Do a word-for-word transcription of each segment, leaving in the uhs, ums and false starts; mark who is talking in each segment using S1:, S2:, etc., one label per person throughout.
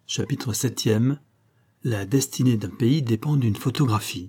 S1: Chapitre septième. La destinée d'un pays dépend d'une photographie.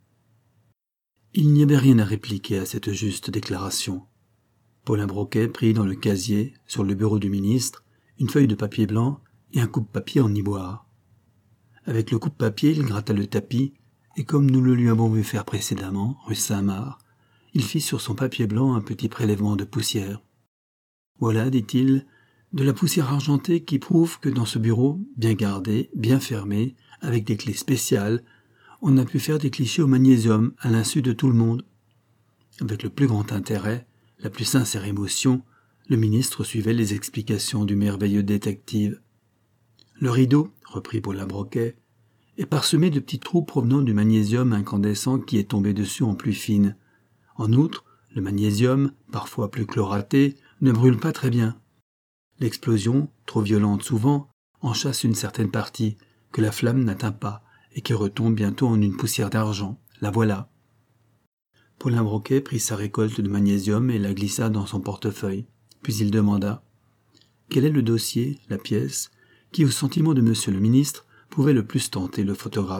S1: Il n'y avait rien à répliquer à cette juste déclaration. Paulin Broquet prit dans le casier, sur le bureau du ministre, une feuille de papier blanc et un coupe-papier en ivoire. Avec le coupe-papier, il gratta le tapis, et comme nous le lui avons vu faire précédemment, rue Saint-Marc, il fit sur son papier blanc un petit prélèvement de poussière. Voilà, dit-il, de la poussière argentée qui prouve que dans ce bureau, bien gardé, bien fermé, avec des clés spéciales, on a pu faire des clichés au magnésium à l'insu de tout le monde. Avec le plus grand intérêt, la plus sincère émotion, le ministre suivait les explications du merveilleux détective. Le rideau, reprit Paulin Broquet, est parsemé de petits trous provenant du magnésium incandescent qui est tombé dessus en pluie fine. En outre, le magnésium, parfois plus chloraté, ne brûle pas très bien. L'explosion, trop violente souvent, en chasse une certaine partie, que la flamme n'atteint pas, et qui retombe bientôt en une poussière d'argent. La voilà. Paulin Broquet prit sa récolte de magnésium et la glissa dans son portefeuille. Puis il demanda « Quel est le dossier, la pièce, qui, au sentiment de monsieur le ministre, pouvait le plus tenter le photographe ?»«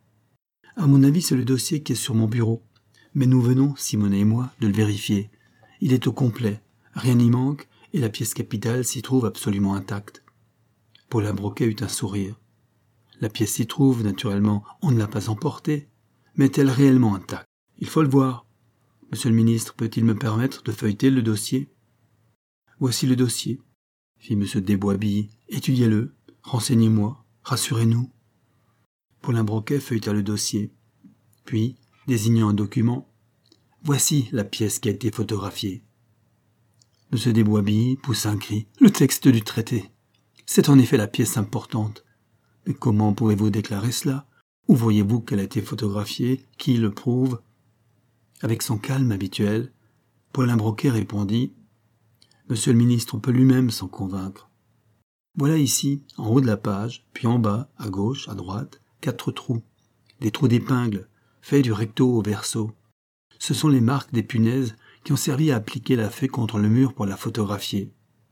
S1: À mon avis, c'est le dossier qui est sur mon bureau. Mais nous venons, Simonet et moi, de le vérifier. Il est au complet, rien n'y manque, et la pièce capitale s'y trouve absolument intacte. » Paulin Broquet eut un sourire. « La pièce s'y trouve, naturellement, on ne l'a pas emportée, mais est-elle réellement intacte? Il faut le voir. Monsieur le ministre, peut-il me permettre de feuilleter le dossier ?»« Voici le dossier, » fit monsieur Desboisbilles. « Étudiez-le, renseignez-moi, rassurez-nous. » Paulin Broquet feuilleta le dossier. Puis, désignant un document, « Voici la pièce qui a été photographiée. » Monsieur Desboisbilles poussa un cri. « Le texte du traité. C'est en effet la pièce importante. Mais comment pouvez-vous déclarer cela? Où voyez-vous qu'elle a été photographiée? Qui le prouve ?» Avec son calme habituel, Paulin Broquet répondit « Monsieur le ministre, on peut lui-même s'en convaincre. Voilà ici, en haut de la page, puis en bas, à gauche, à droite, quatre trous, des trous d'épingle, faits du recto au verso. Ce sont les marques des punaises qui ont servi à appliquer la fée contre le mur pour la photographier. »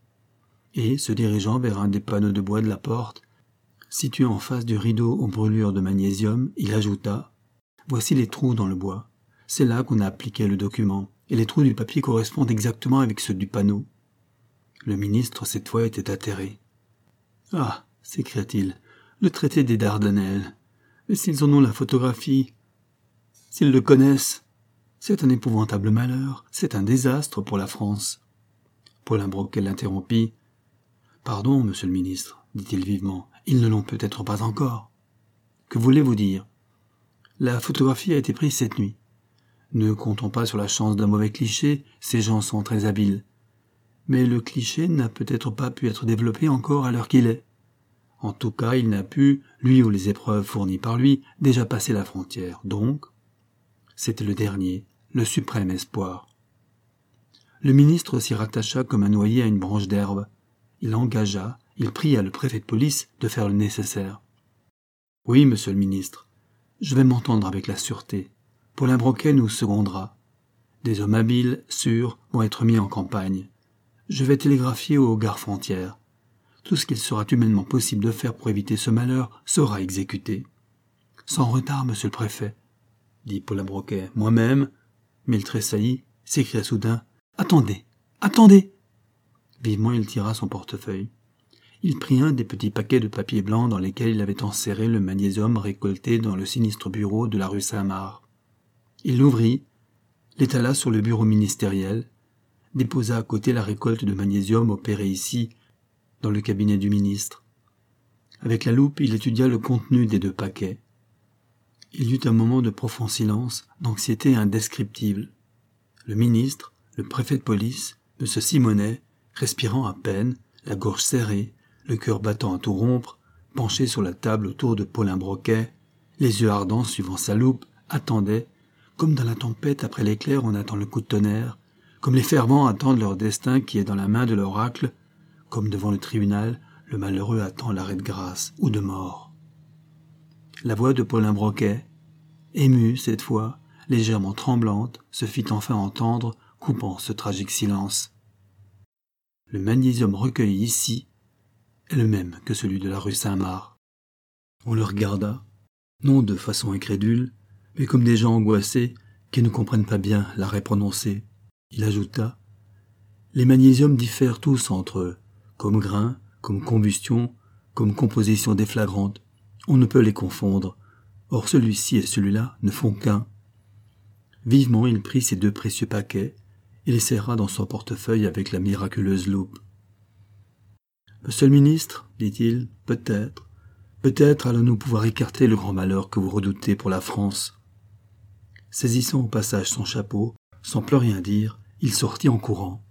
S1: Et, se dirigeant vers un des panneaux de bois de la porte, situé en face du rideau aux brûlures de magnésium, il ajouta « Voici les trous dans le bois. C'est là qu'on a appliqué le document, et les trous du papier correspondent exactement avec ceux du panneau. » Le ministre, cette fois, était atterré. « Ah !» s'écria-t-il, « le traité des Dardanelles. Mais s'ils en ont la photographie, s'ils le connaissent, c'est un épouvantable malheur, c'est un désastre pour la France. » Paulin Broquet l'interrompit. « Pardon, monsieur le ministre, dit-il vivement, ils ne l'ont peut-être pas encore. Que voulez-vous dire? La photographie a été prise cette nuit. Ne comptons pas sur la chance d'un mauvais cliché, ces gens sont très habiles. Mais le cliché n'a peut-être pas pu être développé encore à l'heure qu'il est. En tout cas, il n'a pu, lui ou les épreuves fournies par lui, déjà passer la frontière. Donc, c'était le dernier, le suprême espoir. » Le ministre s'y rattacha comme un noyé à une branche d'herbe. Il engagea, il pria le préfet de police de faire le nécessaire. « Oui, monsieur le ministre, je vais m'entendre avec la sûreté. Paulin Broquet nous secondera. Des hommes habiles, sûrs, vont être mis en campagne. Je vais télégraphier aux gares frontières. Tout ce qu'il sera humainement possible de faire pour éviter ce malheur sera exécuté. »« Sans retard, monsieur le préfet, » dit Paulin Broquet. « Moi-même, » mais il tressaillit, s'écria soudain. « Attendez, attendez !» Vivement, il tira son portefeuille. Il prit un des petits paquets de papier blanc dans lesquels il avait enserré le magnésium récolté dans le sinistre bureau de la rue Saint-Marc. Il l'ouvrit, l'étala sur le bureau ministériel, déposa à côté la récolte de magnésium opérée ici, dans le cabinet du ministre. Avec la loupe, il étudia le contenu des deux paquets. Il y eut un moment de profond silence, d'anxiété indescriptible. Le ministre, le préfet de police, M. Simonet, respirant à peine, la gorge serrée, le cœur battant à tout rompre, penché sur la table autour de Paulin Broquet, les yeux ardents suivant sa loupe, attendait, comme dans la tempête après l'éclair on attend le coup de tonnerre, comme les fervents attendent leur destin qui est dans la main de l'oracle, comme devant le tribunal, le malheureux attend l'arrêt de grâce ou de mort. La voix de Paulin Broquet, émue cette fois, légèrement tremblante, se fit enfin entendre, coupant ce tragique silence. Le magnésium recueilli ici est le même que celui de la rue Saint-Marc. On le regarda, non de façon incrédule, mais comme des gens angoissés qui ne comprennent pas bien l'arrêt prononcé. Il ajouta « Les magnésiums diffèrent tous entre eux, comme grain, comme combustion, comme composition déflagrante. On ne peut les confondre. Or celui-ci et celui-là ne font qu'un. » Vivement il prit ces deux précieux paquets et les serra dans son portefeuille avec la miraculeuse loupe. « Monsieur le ministre, dit-il, peut-être, peut-être allons-nous pouvoir écarter le grand malheur que vous redoutez pour la France. » Saisissant au passage son chapeau, sans plus rien dire, il sortit en courant.